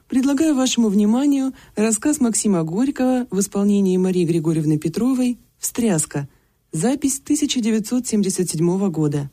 предлагаю вашему вниманию рассказ Максима Горького в исполнении Марии Григорьевны Петровой «Встряска». Запись 1977 года.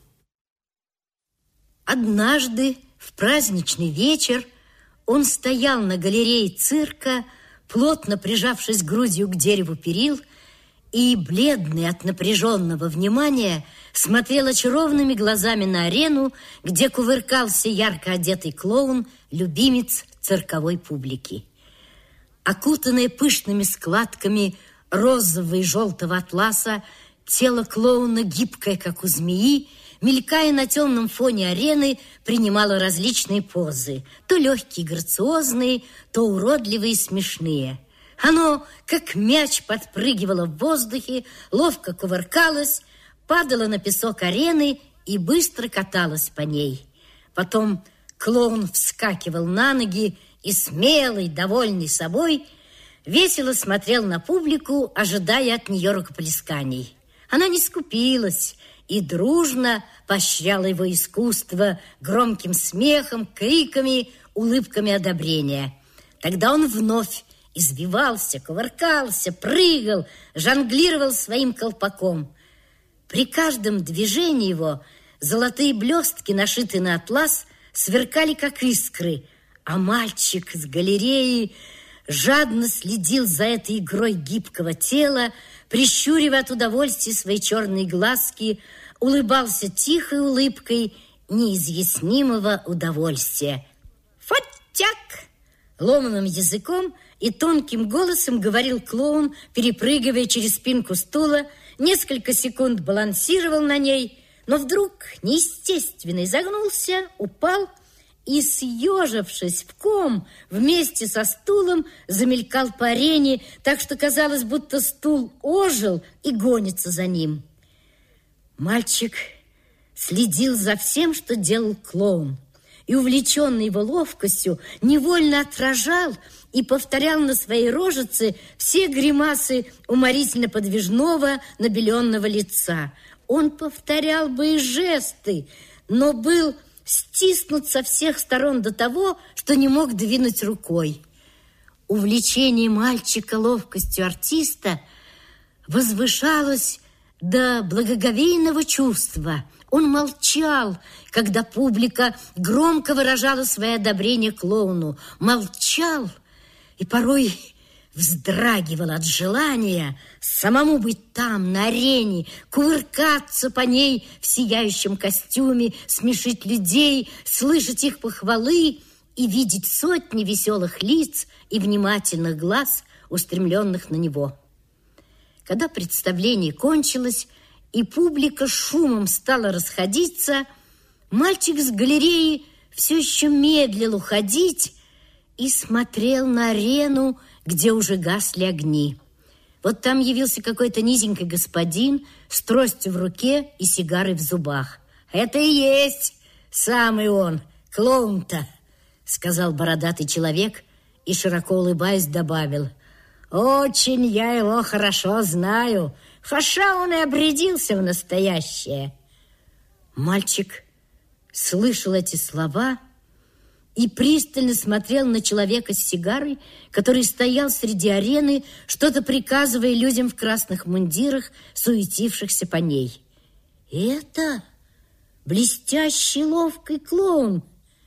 Однажды в праздничный вечер он стоял на галерее цирка, плотно прижавшись грудью к дереву перил, и, бледный от напряженного внимания, смотрел очарованными глазами на арену, где кувыркался ярко одетый клоун, любимец цирковой публики. Окутанное пышными складками розового и желтого атласа, тело клоуна, гибкое, как у змеи, мелькая на темном фоне арены, принимало различные позы, то легкие, грациозные, то уродливые и смешные. Оно, как мяч, подпрыгивало в воздухе, ловко кувыркалось, падало на песок арены и быстро каталось по ней. Потом клоун вскакивал на ноги и, смелый, довольный собой, весело смотрел на публику, ожидая от нее рукоплесканий. Она не скупилась и дружно поощряла его искусство громким смехом, криками, улыбками одобрения. Тогда он вновь извивался, кувыркался, прыгал, жонглировал своим колпаком. При каждом движении его золотые блестки, нашитые на атлас, сверкали, как искры, а мальчик с галереи жадно следил за этой игрой гибкого тела, прищуривая от удовольствия свои черные глазки, улыбался тихой улыбкой неизъяснимого удовольствия. «Фотяк!» Ломаным языком и тонким голосом говорил клоун, перепрыгивая через спинку стула, несколько секунд балансировал на ней, но вдруг неестественно изогнулся, упал и, съежившись в ком, вместе со стулом замелькал по арене, так что казалось, будто стул ожил и гонится за ним. Мальчик следил за всем, что делал клоун, и, увлеченный его ловкостью, невольно отражал и повторял на своей рожице все гримасы уморительно подвижного, набеленного лица. Он повторял бы и жесты, но был стиснут со всех сторон до того, что не мог двинуть рукой. Увлечение мальчика ловкостью артиста возвышалось до благоговейного чувства. Он молчал, когда публика громко выражала свое одобрение клоуну. Молчал и порой вздрагивал от желания самому быть там, на арене, кувыркаться по ней в сияющем костюме, смешить людей, слышать их похвалы и видеть сотни веселых лиц и внимательных глаз, устремленных на него. Когда представление кончилось и публика шумом стала расходиться, мальчик с галереи все еще медлил уходить и смотрел на арену, где уже гасли огни. Вот там явился какой-то низенький господин с тростью в руке и сигарой в зубах. «Это и есть самый он, клоун-то», — сказал бородатый человек и, широко улыбаясь, добавил: «Очень я его хорошо знаю, хотя он и обрядился в настоящее». Мальчик слышал эти слова и пристально смотрел на человека с сигарой, который стоял среди арены, что-то приказывая людям в красных мундирах, суетившихся по ней. «Это блестящий, ловкий клоун!»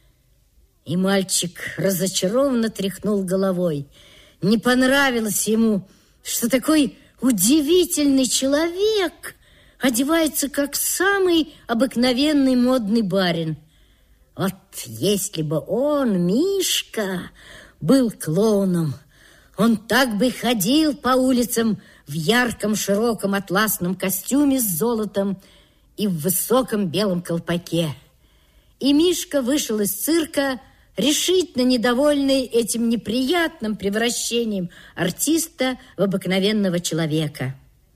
И мальчик разочарованно тряхнул головой. Не понравилось ему, что такой удивительный человек одевается как самый обыкновенный модный барин. Вот если бы он, Мишка, был клоуном, он так бы ходил по улицам в ярком широком атласном костюме с золотом и в высоком белом колпаке. И Мишка вышел из цирка, решительно недовольный этим неприятным превращением артиста в обыкновенного человека.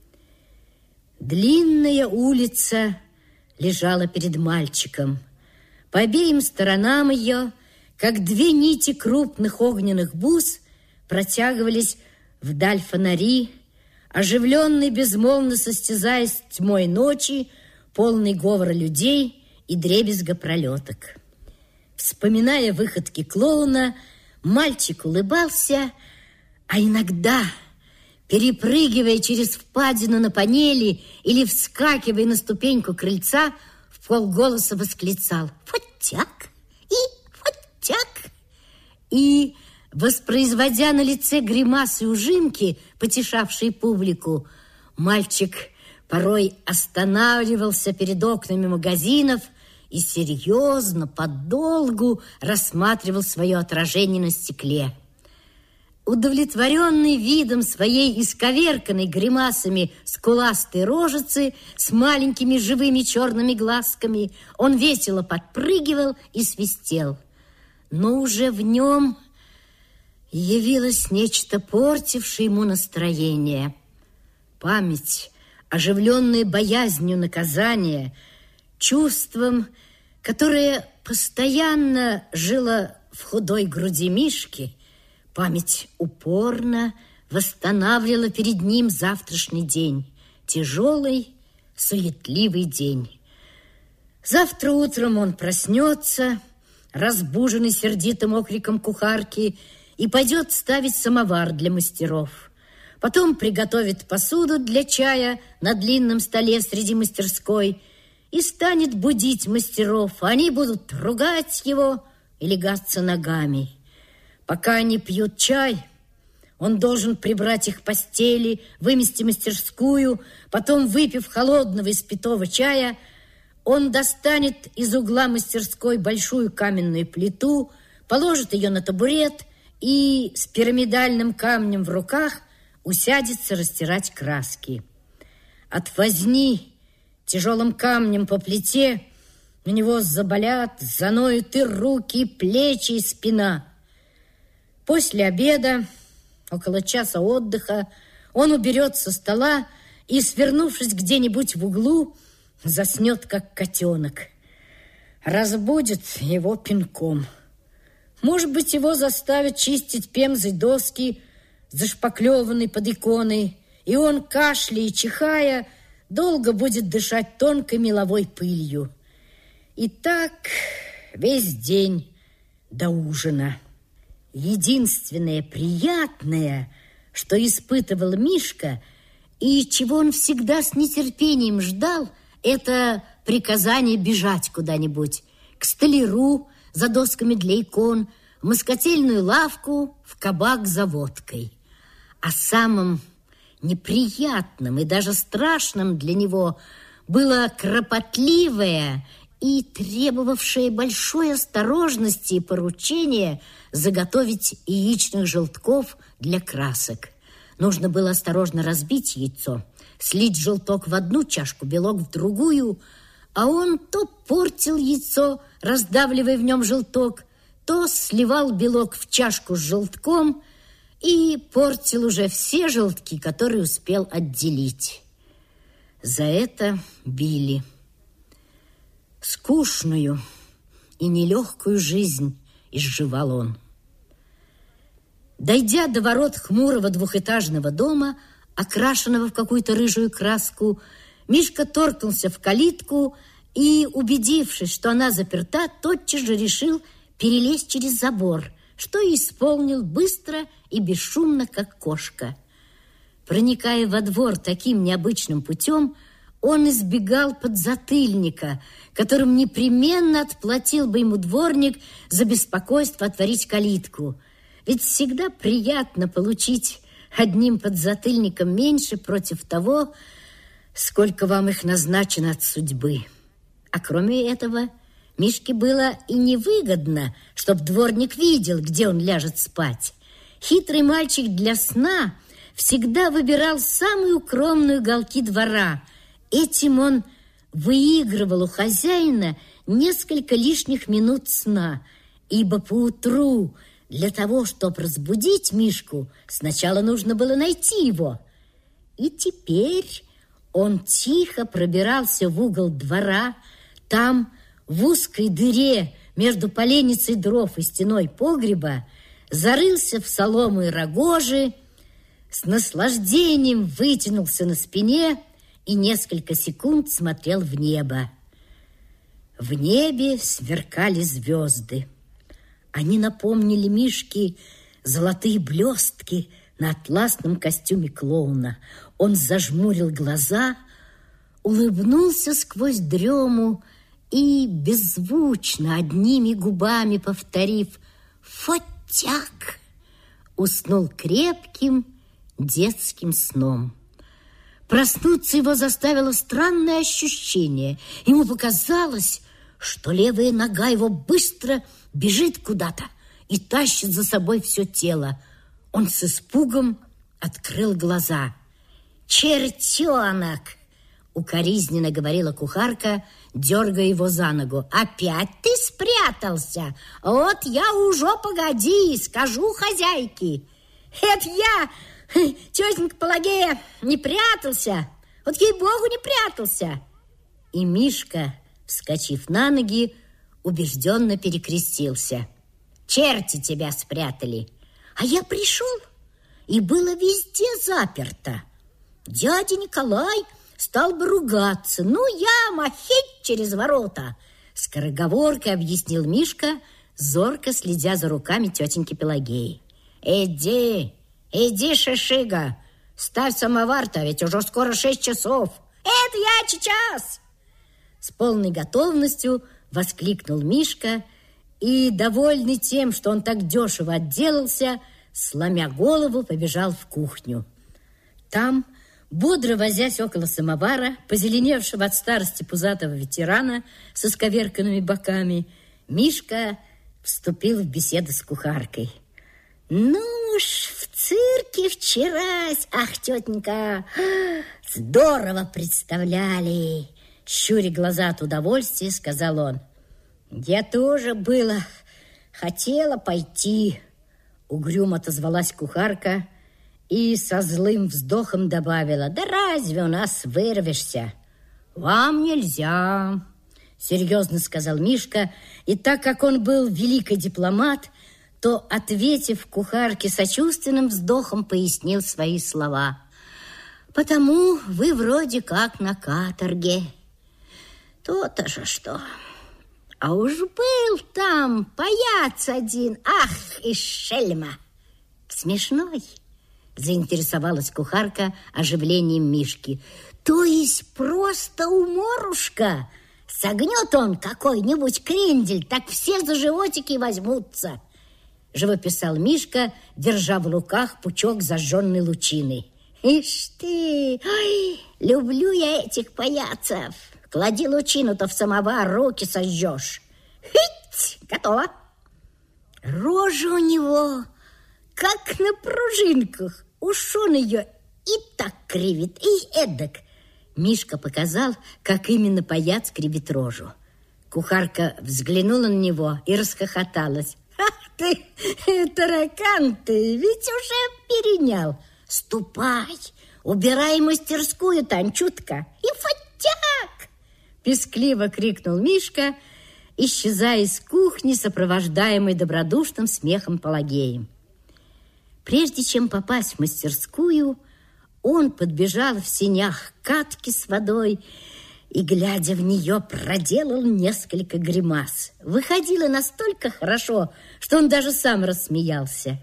Длинная улица лежала перед мальчиком. По обеим сторонам ее, как две нити крупных огненных бус, протягивались вдаль фонари, оживленные, безмолвно состязаясь с тьмой ночи, полный говора людей и дребезга пролеток. Вспоминая выходки клоуна, Мальчик улыбался, а иногда, перепрыгивая через впадину на панели или вскакивая на ступеньку крыльца, вполголоса восклицал: «Вот так! И вот так!» И, воспроизводя на лице гримасы ужимки, потешавшие публику, мальчик порой останавливался перед окнами магазинов и серьезно, подолгу рассматривал свое отражение на стекле. Удовлетворенный видом своей исковерканной гримасами скуластой рожицы с маленькими живыми черными глазками, он весело подпрыгивал и свистел. Но уже в нем явилось нечто, портившее ему настроение. Память, оживленная боязнью наказания, чувством, которое постоянно жило в худой груди Мишки, память упорно восстанавливала перед ним завтрашний день, тяжелый, суетливый день. Завтра утром он проснется, разбуженный сердитым окриком кухарки, и пойдет ставить самовар для мастеров. Потом приготовит посуду для чая на длинном столе среди мастерской и станет будить мастеров. Они будут ругать его и лягаться ногами. Пока они пьют чай, он должен прибрать их постели, вымести мастерскую. Потом, выпив холодного испитого чая, он достанет из угла мастерской большую каменную плиту, положит ее на табурет и с пирамидальным камнем в руках усядется растирать краски. От возни тяжелым камнем по плите у него заболят, заноют и руки, и плечи, и спина. После обеда, около часа отдыха, он уберет со стола и, свернувшись где-нибудь в углу, заснет, как котенок. Разбудит его пинком. Может быть, его заставят чистить пемзой доски, зашпаклеванной под иконой, и он, кашляя и чихая, долго будет дышать тонкой меловой пылью. И так весь день до ужина. Единственное приятное, что испытывал Мишка и чего он всегда с нетерпением ждал, это приказание бежать куда-нибудь, к столяру за досками для икон, в москотельную лавку, в кабак за водкой. А самым неприятным и даже страшным для него было кропотливое и требовавшее большой осторожности и поручения заготовить яичных желтков для красок. Нужно было осторожно разбить яйцо, слить желток в одну чашку, белок в другую, а он то портил яйцо, раздавливая в нем желток, то сливал белок в чашку с желтком и портил уже все желтки, которые успел отделить. За это били. Скучную и нелегкую жизнь изживал он. Дойдя до ворот хмурого двухэтажного дома, окрашенного в какую-то рыжую краску, Мишка торкнулся в калитку и, убедившись, что она заперта, тотчас же решил перелезть через забор, что и исполнил быстро и бесшумно, как кошка. Проникая во двор таким необычным путем, он избегал подзатыльника, которым непременно отплатил бы ему дворник за беспокойство отворить калитку. Ведь всегда приятно получить одним подзатыльником меньше против того, сколько вам их назначено от судьбы. А кроме этого, Мишке было и невыгодно, чтоб дворник видел, где он ляжет спать. Хитрый мальчик для сна всегда выбирал самые укромные уголки двора. Этим он выигрывал у хозяина несколько лишних минут сна, ибо поутру для того, чтобы разбудить Мишку, сначала нужно было найти его. И теперь он тихо пробирался в угол двора. Там, в узкой дыре между поленницей дров и стеной погреба, зарылся в солому и рогожи, с наслаждением вытянулся на спине и несколько секунд смотрел в небо. В небе сверкали звезды. Они напомнили Мишке золотые блестки на атласном костюме клоуна. Он зажмурил глаза, улыбнулся сквозь дрему и, беззвучно, одними губами повторив «Фотяк», уснул крепким детским сном. Проснуться его заставило странное ощущение. Ему показалось, что левая нога его быстро бежит куда-то и тащит за собой все тело. Он с испугом открыл глаза. «Чертенок!» — укоризненно говорила кухарка, дергая его за ногу. «Опять ты спрятался? Вот я уже, погоди, скажу хозяйке. Это я, тетенька Пелагея, не прятался. Вот ей-богу, не прятался!» И Мишка, вскочив на ноги, убежденно перекрестился. «Черти тебя спрятали! А я пришел, и было везде заперто. Дядя Николай стал бы ругаться. Ну, я махить через ворота!» Скороговоркой объяснил Мишка, зорко следя за руками тетеньки Пелагеи. Иди, шишига, ставь самовар-то, ведь уже скоро 6 часов. Это я сейчас!» С полной готовностью воскликнул Мишка и, довольный тем, что он так дешево отделался, сломя голову, побежал в кухню. Там, бодро возясь около самовара, позеленевшего от старости пузатого ветерана с исковерканными боками, Мишка вступил в беседу с кухаркой. «Ну уж, в цирке вчерась, ах, тетенька, здорово представляли!» Щуря глаза от удовольствия, сказал он. «Я тоже хотела пойти», — угрюмо отозвалась кухарка и со злым вздохом добавила. «Да разве у нас вырвешься?» «Вам нельзя», — серьезно сказал Мишка, и так как он был великий дипломат, то, ответив кухарке сочувственным вздохом, пояснил свои слова. «Потому вы вроде как на каторге». «То-то же что! А уж был там паяц один, ах, и шельма!» «Смешной?» — заинтересовалась кухарка оживлением Мишки. «То есть просто уморушка? Согнет он какой-нибудь крендель, так все за животики возьмутся!» Живописал Мишка, держа в руках пучок зажженной лучины. «Ишь ты! Ой, люблю я этих паяцев! Клади лучину-то в самовар, руки сожжешь. Хить! Готово!» Рожа у него как на пружинках. Уж он ее и так кривит, и эдак. Мишка показал, как именно паяц кривит рожу. Кухарка взглянула на него и расхохоталась. «Ах ты, таракан ты, ведь уже перенял. Ступай, убирай мастерскую, Танчутка, и фотяк!» Пескливо крикнул Мишка, исчезая из кухни, сопровождаемый добродушным смехом Пелагеи. Прежде чем попасть в мастерскую, он подбежал в сенях к катке с водой и, глядя в нее, проделал несколько гримас. Выходило настолько хорошо, что он даже сам рассмеялся.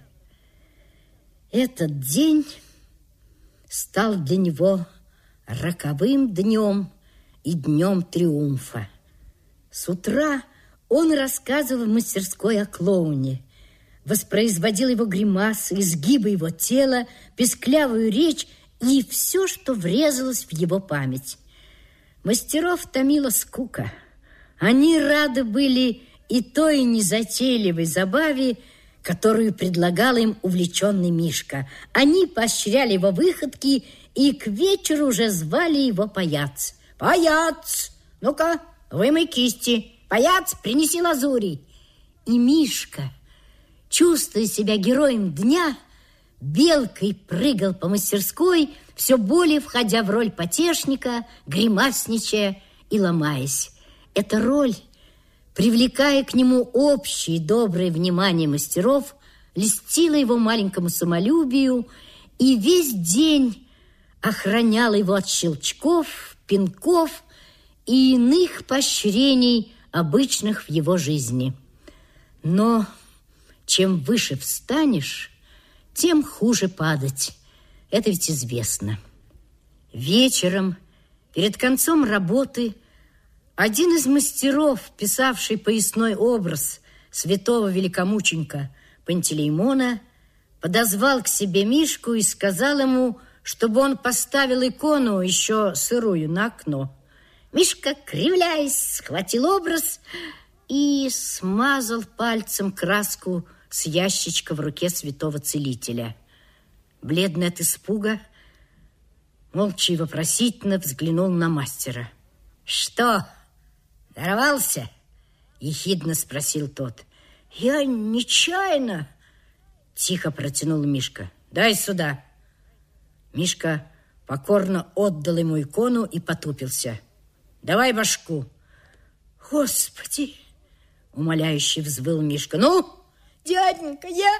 Этот день стал для него роковым днем и днем триумфа. С утра он рассказывал в мастерской о клоуне, воспроизводил его гримасы, изгибы его тела, песклявую речь и все, что врезалось в его память. Мастеров томила скука. Они рады были и той незатейливой забаве, которую предлагал им увлеченный Мишка. Они поощряли его выходки и к вечеру уже звали его паяц. «Паяц! Ну-ка, вымой кисти! Паяц, принеси лазури!» И Мишка, чувствуя себя героем дня, белкой прыгал по мастерской, все более входя в роль потешника, гримасничая и ломаясь. Эта роль, привлекая к нему общее доброе внимание мастеров, льстила его маленькому самолюбию и весь день охраняла его от щелчков, пинков и иных поощрений, обычных в его жизни. Но чем выше встанешь, тем хуже падать. Это ведь известно. Вечером, перед концом работы, один из мастеров, писавший поясной образ святого великомученика Пантелеймона, подозвал к себе Мишку и сказал ему, чтобы он поставил икону, еще сырую, на окно. Мишка, кривляясь, схватил образ и смазал пальцем краску с ящичка в руке святого целителя. Бледный от испуга, молча и вопросительно взглянул на мастера. «Что, дорвался?» — ехидно спросил тот. «Я нечаянно», — тихо протянул Мишка. «Дай сюда». Мишка покорно отдал ему икону и потупился. «Давай башку». «Господи!» — умоляюще взвыл Мишка. «Ну, дяденька, я...»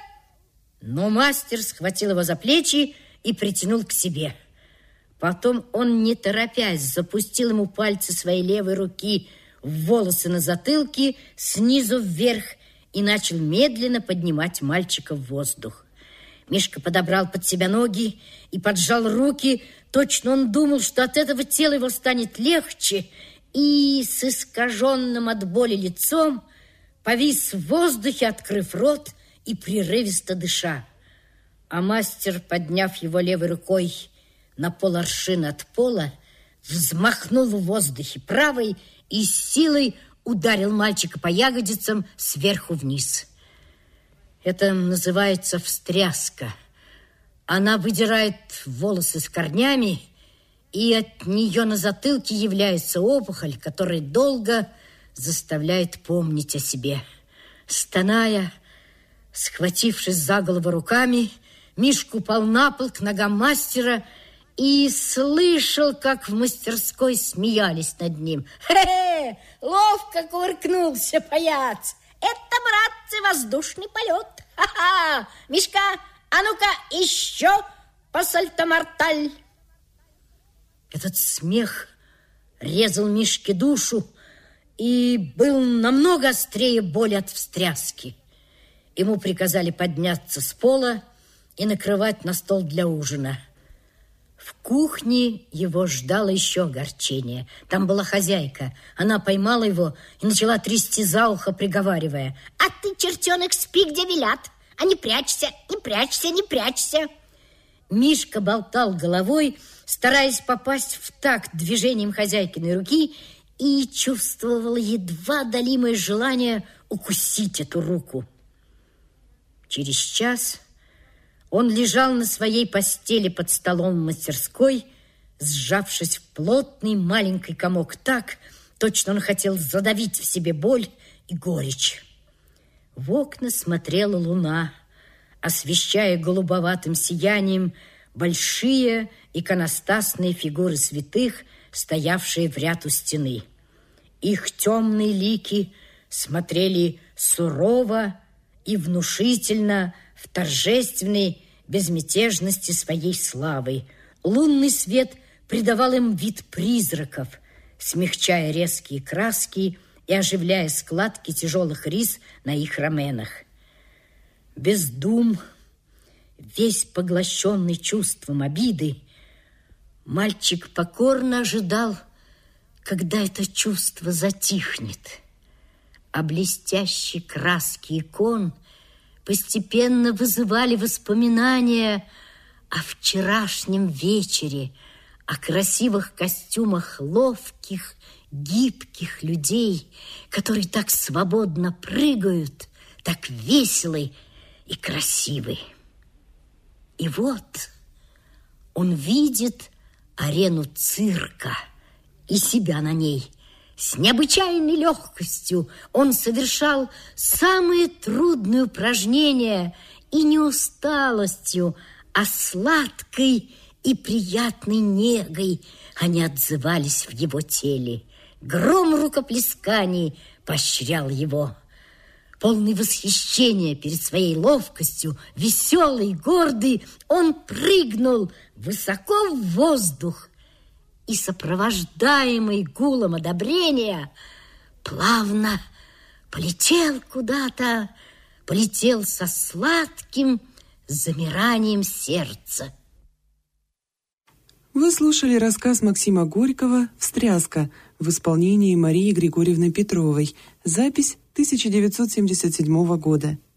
Но мастер схватил его за плечи и притянул к себе. Потом он, не торопясь, запустил ему пальцы своей левой руки в волосы на затылке снизу вверх и начал медленно поднимать мальчика в воздух. Мишка подобрал под себя ноги и поджал руки. Точно он думал, что от этого тело его станет легче, и с искаженным от боли лицом повис в воздухе, открыв рот и прерывисто дыша. А мастер, подняв его левой рукой на поларшина от пола, взмахнул в воздухе правой и с силой ударил мальчика по ягодицам сверху вниз. Это называется встряска. Она выдирает волосы с корнями, и от нее на затылке является опухоль, которая долго заставляет помнить о себе. Стоная, схватившись за голову руками, Мишка упал на пол к ногам мастера и слышал, как в мастерской смеялись над ним. «Хе-хе! Ловко кувыркнулся паяц! Это, братцы, воздушный полет! Ха-ха! Мишка, а ну-ка еще пасальтоморталь!» Этот смех резал Мишке душу и был намного острее боли от встряски. Ему приказали подняться с пола и накрывать на стол для ужина. В кухне его ждало еще огорчение. Там была хозяйка. Она поймала его и начала трясти за ухо, приговаривая: «А ты, чертенок, спи, где велят, а не прячься, не прячься, не прячься!» Мишка болтал головой, стараясь попасть в такт движением хозяйкиной руки, и чувствовал едва одолимое желание укусить эту руку. Через час он лежал на своей постели под столом в мастерской, сжавшись в плотный маленький комок так, точно он хотел задавить в себе боль и горечь. В окна смотрела луна, освещая голубоватым сиянием большие иконостасные фигуры святых, стоявшие в ряд у стены. Их темные лики смотрели сурово и внушительно в торжественной безмятежности своей славы. Лунный свет придавал им вид призраков, смягчая резкие краски и оживляя складки тяжелых рис на их раменах. Без дум, весь поглощенный чувством обиды, мальчик покорно ожидал, когда это чувство затихнет, а блестящие краски икон постепенно вызывали воспоминания о вчерашнем вечере, о красивых костюмах ловких, гибких людей, которые так свободно прыгают, так веселы и красивы. И вот он видит арену цирка и себя на ней. С необычайной легкостью он совершал самые трудные упражнения и не усталостью, а сладкой и приятной негой они отзывались в его теле. Гром рукоплесканий поощрял его. Полный восхищения перед своей ловкостью, веселый, гордый, он прыгнул высоко в воздух и, сопровождаемый гулом одобрения, плавно полетел куда-то полетел со сладким замиранием сердца. Вы слушали рассказ Максима Горького «Встряска» в исполнении Марии Григорьевны Петровой. Запись 1977 года.